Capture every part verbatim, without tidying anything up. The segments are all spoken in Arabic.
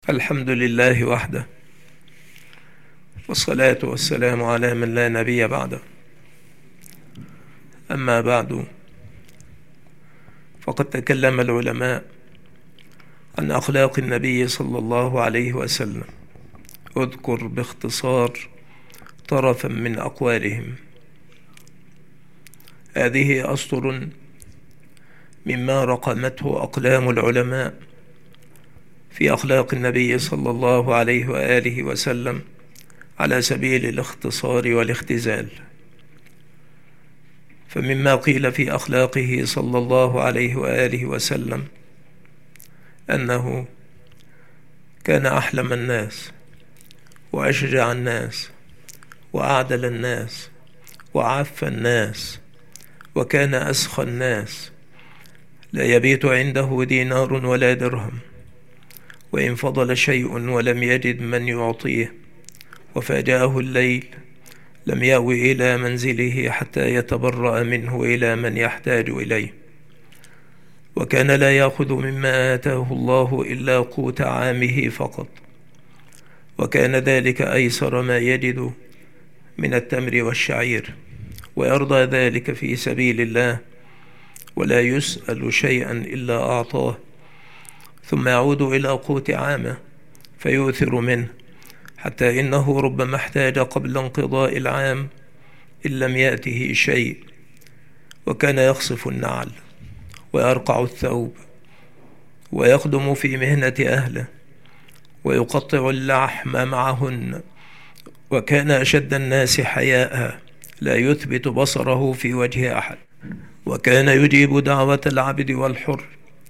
الحمد لله وحده، والصلاة والسلام على من لا نبي بعده. أما بعد، فقد تكلم العلماء عن أخلاق النبي صلى الله عليه وسلم. أذكر باختصار طرفا من أقوالهم. هذه أسطر مما رقمته أقلام العلماء في أخلاق النبي صلى الله عليه وآله وسلم على سبيل الاختصار والاختزال. فمما قيل في أخلاقه صلى الله عليه وآله وسلم أنه كان أحلم الناس وأشجع الناس وأعدل الناس وعف الناس، وكان أسخى الناس، لا يبيت عنده دينار ولا درهم، وإن فضل شيء ولم يجد من يعطيه وفاجأه الليل لم يأو إلى منزله حتى يتبرأ منه إلى من يحتاج إليه، وكان لا يأخذ مما آتاه الله إلا قوت عامه فقط، وكان ذلك أيسر ما يجد من التمر والشعير، ويرضى ذلك في سبيل الله ولا يسأل شيئا إلا أعطاه، ثم يعود إلى قوت عامه فيؤثر منه، حتى إنه ربما احتاج قبل انقضاء العام إن لم يأته شيء، وكان يخصف النعل ويرقع الثوب ويخدم في مهنة أهله ويقطع اللحم معهن، وكان أشد الناس حياء لا يثبت بصره في وجه أحد، وكان يجيب دعوة العبد والحر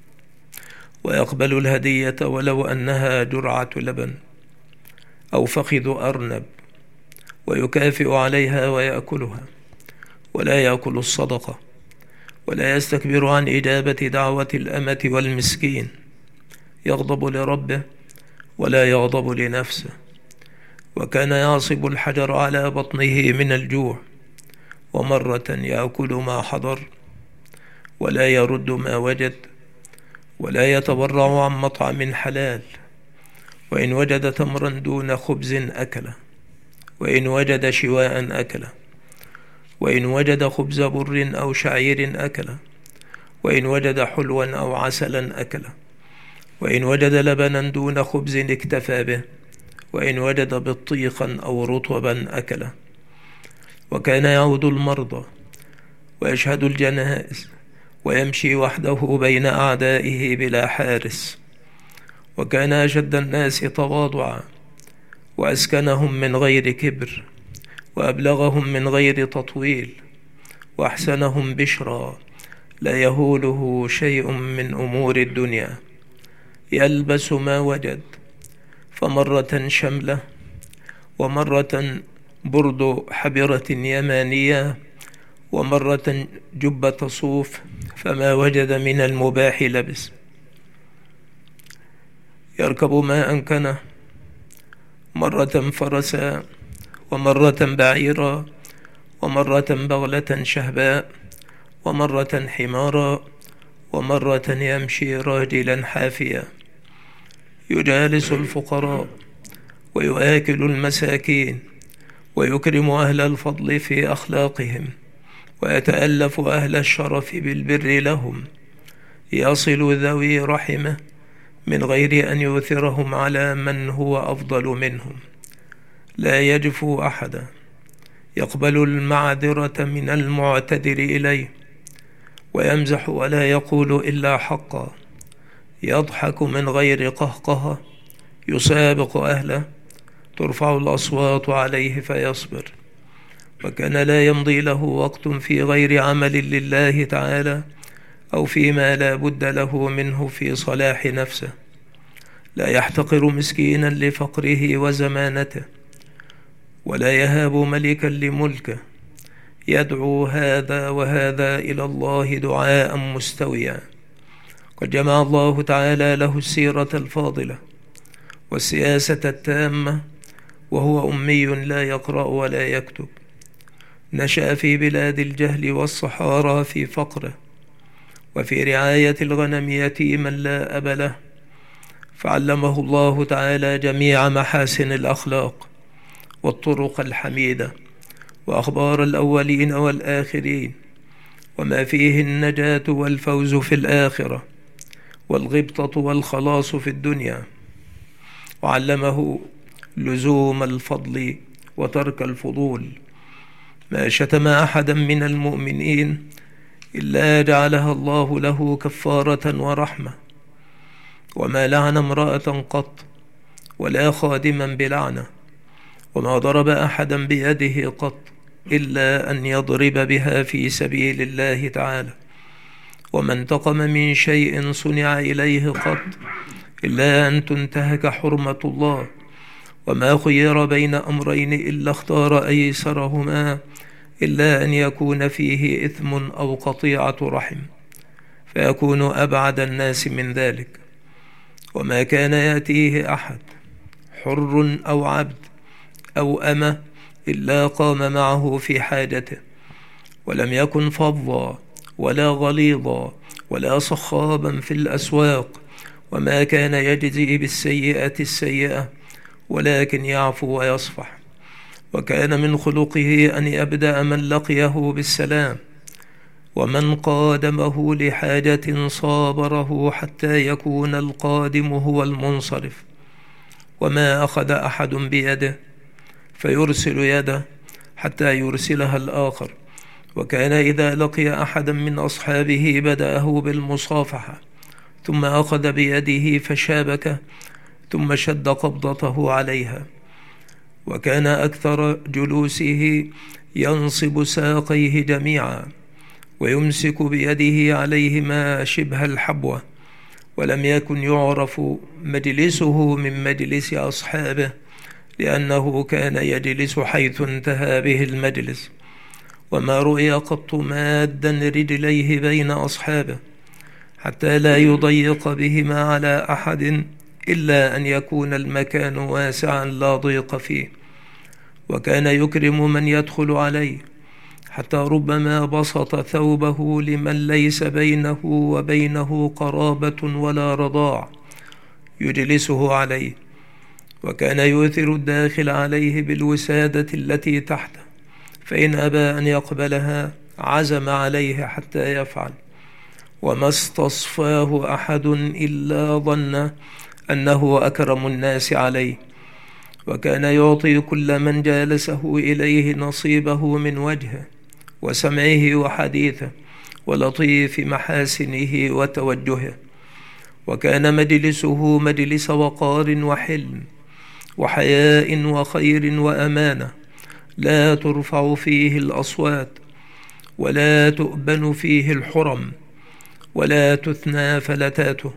ويقبل الهدية ولو أنها جرعة لبن أو فخذ أرنب، ويكافئ عليها ويأكلها، ولا يأكل الصدقة، ولا يستكبر عن إجابة دعوة الأمة والمسكين، يغضب لربه ولا يغضب لنفسه، وكان يعصب الحجر على بطنه من الجوع، ومرة يأكل ما حضر ولا يرد ما وجد، ولا يتبرع عن مطعم حلال، وإن وجد تمرا دون خبز أكله، وإن وجد شواء أكله، وإن وجد خبز بر أو شعير أكله، وإن وجد حلوا أو عسلا أكله، وإن وجد لبنا دون خبز اكتفى به، وإن وجد بطيخا أو رطبا أكله، وكان يعود المرضى ويشهد الجنائز ويمشي وحده بين أعدائه بلا حارس، وكان أشد الناس تواضعا وأسكنهم من غير كبر، وأبلغهم من غير تطويل، وأحسنهم بشرا لا يهوله شيء من أمور الدنيا، يلبس ما وجد، فمرة شملة، ومرة برد حبرة يمانية، ومرة جبة صوف، فما وجد من المباح لبس، يركب ما أمكنه، مرة فرسا، ومرة بعيرا، ومرة بغلة شهباء، ومرة حمارا، ومرة يمشي راجلا حافيا، يجالس الفقراء ويؤكل المساكين، ويكرم أهل الفضل في أخلاقهم، ويتألف أهل الشرف بالبر لهم، يصل ذوي رحمه من غير أن يؤثرهم على من هو أفضل منهم، لا يجفو أحدا، يقبل المعذرة من المعتذر إليه، ويمزح ولا يقول إلا حقا، يضحك من غير قهقه، يسابق أهله، ترفع الأصوات عليه فيصبر، وكان لا يمضي له وقت في غير عمل لله تعالى أو فيما لا بد له منه في صلاح نفسه، لا يحتقر مسكينا لفقره وزمانته، ولا يهاب ملكا لملكه، يدعو هذا وهذا إلى الله دعاء مستويا. قد جمع الله تعالى له السيرة الفاضلة والسياسة التامة، وهو أمي لا يقرأ ولا يكتب، نشأ في بلاد الجهل والصحارى في فقره، وفي رعاية الغنم يتيما لا أب له، فعلمه الله تعالى جميع محاسن الأخلاق والطرق الحميدة وأخبار الأولين والآخرين، وما فيه النجاة والفوز في الآخرة والغبطة والخلاص في الدنيا. وعلمه لزوم الفضل وترك الفضول. ما شتم أحدا من المؤمنين إلا جعلها الله له كفارة ورحمة، وما لعن امرأة قط ولا خادما بلعنة، وما ضرب أحدا بيده قط إلا أن يضرب بها في سبيل الله تعالى، وما انتقم من شيء صنع إليه قط إلا أن تنتهك حرمة الله، وما خير بين أمرين إلا اختار أيسرهما إلا أن يكون فيه إثم أو قطيعة رحم فيكون أبعد الناس من ذلك. وما كان يأتيه أحد حر أو عبد أو أمة إلا قام معه في حاجته، ولم يكن فظا ولا غليظا ولا صخابا في الأسواق، وما كان يجزي بالسيئة السيئة ولكن يعفو ويصفح. وكان من خلقه أن يبدأ من لقيه بالسلام، ومن قادمه لحاجة صابره حتى يكون القادم هو المنصرف، وما أخذ أحد بيده فيرسل يده حتى يرسلها الآخر. وكان إذا لقي أحدا من أصحابه بدأه بالمصافحة، ثم أخذ بيده فشابكه، ثم شد قبضته عليها. وكان أكثر جلوسه ينصب ساقيه جميعا ويمسك بيده عليهما شبه الحبوة، ولم يكن يعرف مجلسه من مجلس أصحابه، لأنه كان يجلس حيث انتهى به المجلس. وما رؤي قط مادا رجليه بين أصحابه حتى لا يضيق بهما على أحد إلا أن يكون المكان واسعا لا ضيق فيه. وكان يكرم من يدخل عليه حتى ربما بسط ثوبه لمن ليس بينه وبينه قرابة ولا رضاع يجلسه عليه. وكان يؤثر الداخل عليه بالوسادة التي تحته، فإن أبى أن يقبلها عزم عليه حتى يفعل. وما استصفاه أحد إلا ظن أنه أكرم الناس عليه. وكان يعطي كل من جالسه إليه نصيبه من وجهه وسمعه وحديثه ولطيف محاسنه وتوجهه. وكان مجلسه مجلس وقار وحلم وحياء وخير وأمانة، لا ترفع فيه الأصوات ولا تؤبن فيه الحرم ولا تثنى فلتاته.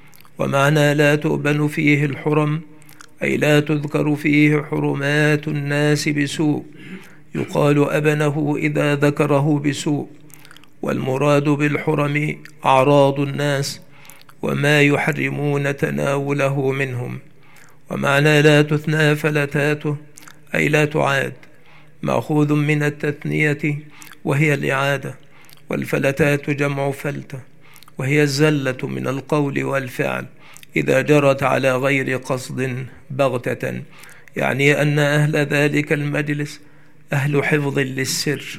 ومعنى لا تؤبن فيه الحرم أي لا تذكر فيه حرمات الناس بسوء، يقال أبنه إذا ذكره بسوء، والمراد بالحرم أعراض الناس وما يحرمون تناوله منهم. ومعنى لا تثنى فلتاته أي لا تعاد، مأخوذ من التثنية وهي الإعادة، والفلتات جمع فلتة وهي الزلة من القول والفعل إذا جرت على غير قصد بغتة، يعني أن أهل ذلك المجلس أهل حفظ للسر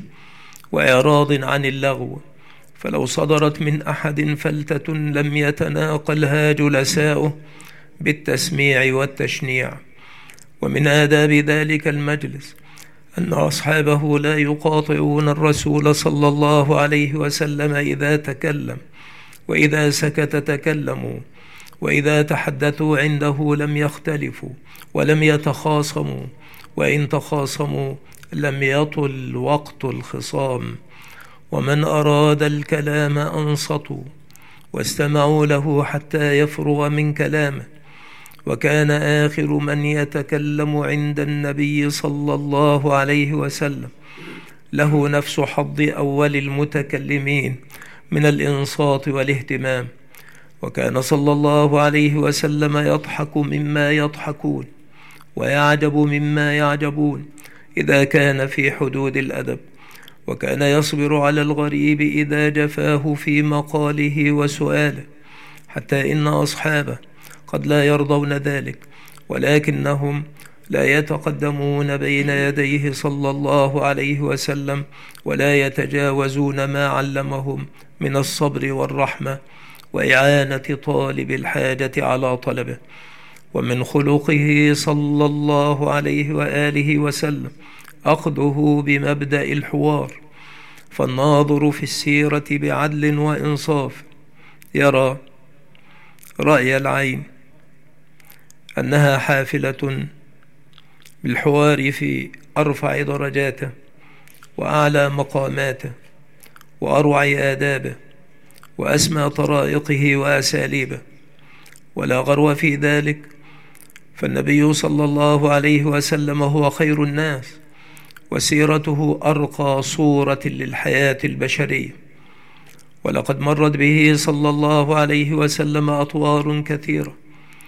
وإعراض عن اللغو، فلو صدرت من أحد فلتة لم يتناقلها جلساؤه بالتسميع والتشنيع. ومن آداب ذلك المجلس أن أصحابه لا يقاطعون الرسول صلى الله عليه وسلم إذا تكلم، وإذا سكت تكلموا، وإذا تحدثوا عنده لم يختلفوا ولم يتخاصموا، وإن تخاصموا لم يطل وقت الخصام. ومن أراد الكلام أنصتوا واستمعوا له حتى يفرغ من كلامه. وكان آخر من يتكلم عند النبي صلى الله عليه وسلم له نفس حظ أول المتكلمين من الإنصات والاهتمام. وكان صلى الله عليه وسلم يضحك مما يضحكون ويعجب مما يعجبون إذا كان في حدود الأدب. وكان يصبر على الغريب إذا جفاه في مقاله وسؤاله، حتى إن أصحابه قد لا يرضون ذلك، ولكنهم لا يتقدمون بين يديه صلى الله عليه وسلم، ولا يتجاوزون ما علمهم من الصبر والرحمة وإعانة طالب الحاجة على طلبه. ومن خلقه صلى الله عليه وآله وسلم أخذه بمبدأ الحوار، فالناظر في السيرة بعدل وإنصاف يرى رأي العين أنها حافلة بالحوار في أرفع درجاته وأعلى مقاماته وأروع آدابه وأسمى طرائقه وأساليبه، ولا غرو في ذلك، فالنبي صلى الله عليه وسلم هو خير الناس، وسيرته أرقى صورة للحياة البشرية. ولقد مرت به صلى الله عليه وسلم أطوار كثيرة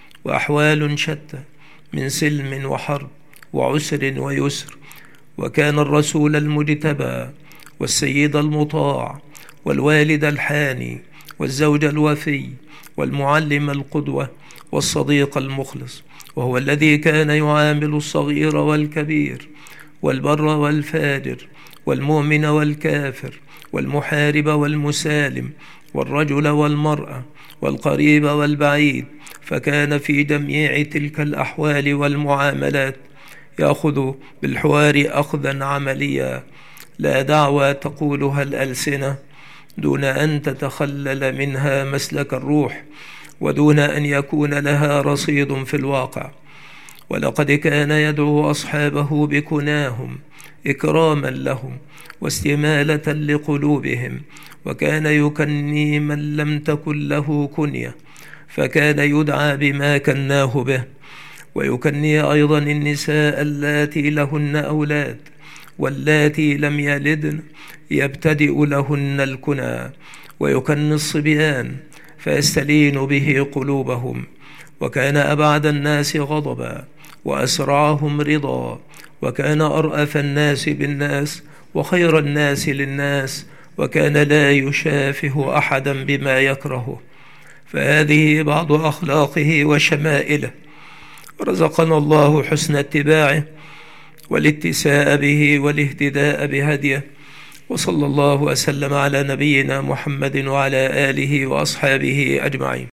وأحوال شتى من سلم وحرب وعسر ويسر، وكان الرسول المجتبى والسيد المطاع والوالد الحاني والزوج الوفي والمعلم القدوة والصديق المخلص، وهو الذي كان يعامل الصغير والكبير والبر والفاجر والمؤمن والكافر والمحارب والمسالم والرجل والمرأة والقريب والبعيد، فكان في جميع تلك الأحوال والمعاملات يأخذ بالحوار أخذا عمليا، لا دعوى تقولها الألسنة دون أن تتخلل منها مسلك الروح، ودون أن يكون لها رصيد في الواقع. ولقد كان يدعو أصحابه بكناهم إكراما لهم واستمالة لقلوبهم، وكان يكني من لم تكن له كنية، فكان يدعى بما كناه به، ويكني أيضا النساء اللاتي لهن أولاد واللاتي لم يلدن يبتدئ لهن الكنى، ويكني الصبيان فيستلين به قلوبهم. وكان أبعد الناس غضبا وأسرعهم رضا، وكان أرأف الناس بالناس وخير الناس للناس، وكان لا يشافه أحدا بما يكرهه. فهذه بعض أخلاقه وشمائله، رزقنا الله حسن اتباعه والاتساء به والاهتداء بهديه، وصلى الله وسلم على نبينا محمد وعلى آله وأصحابه أجمعين.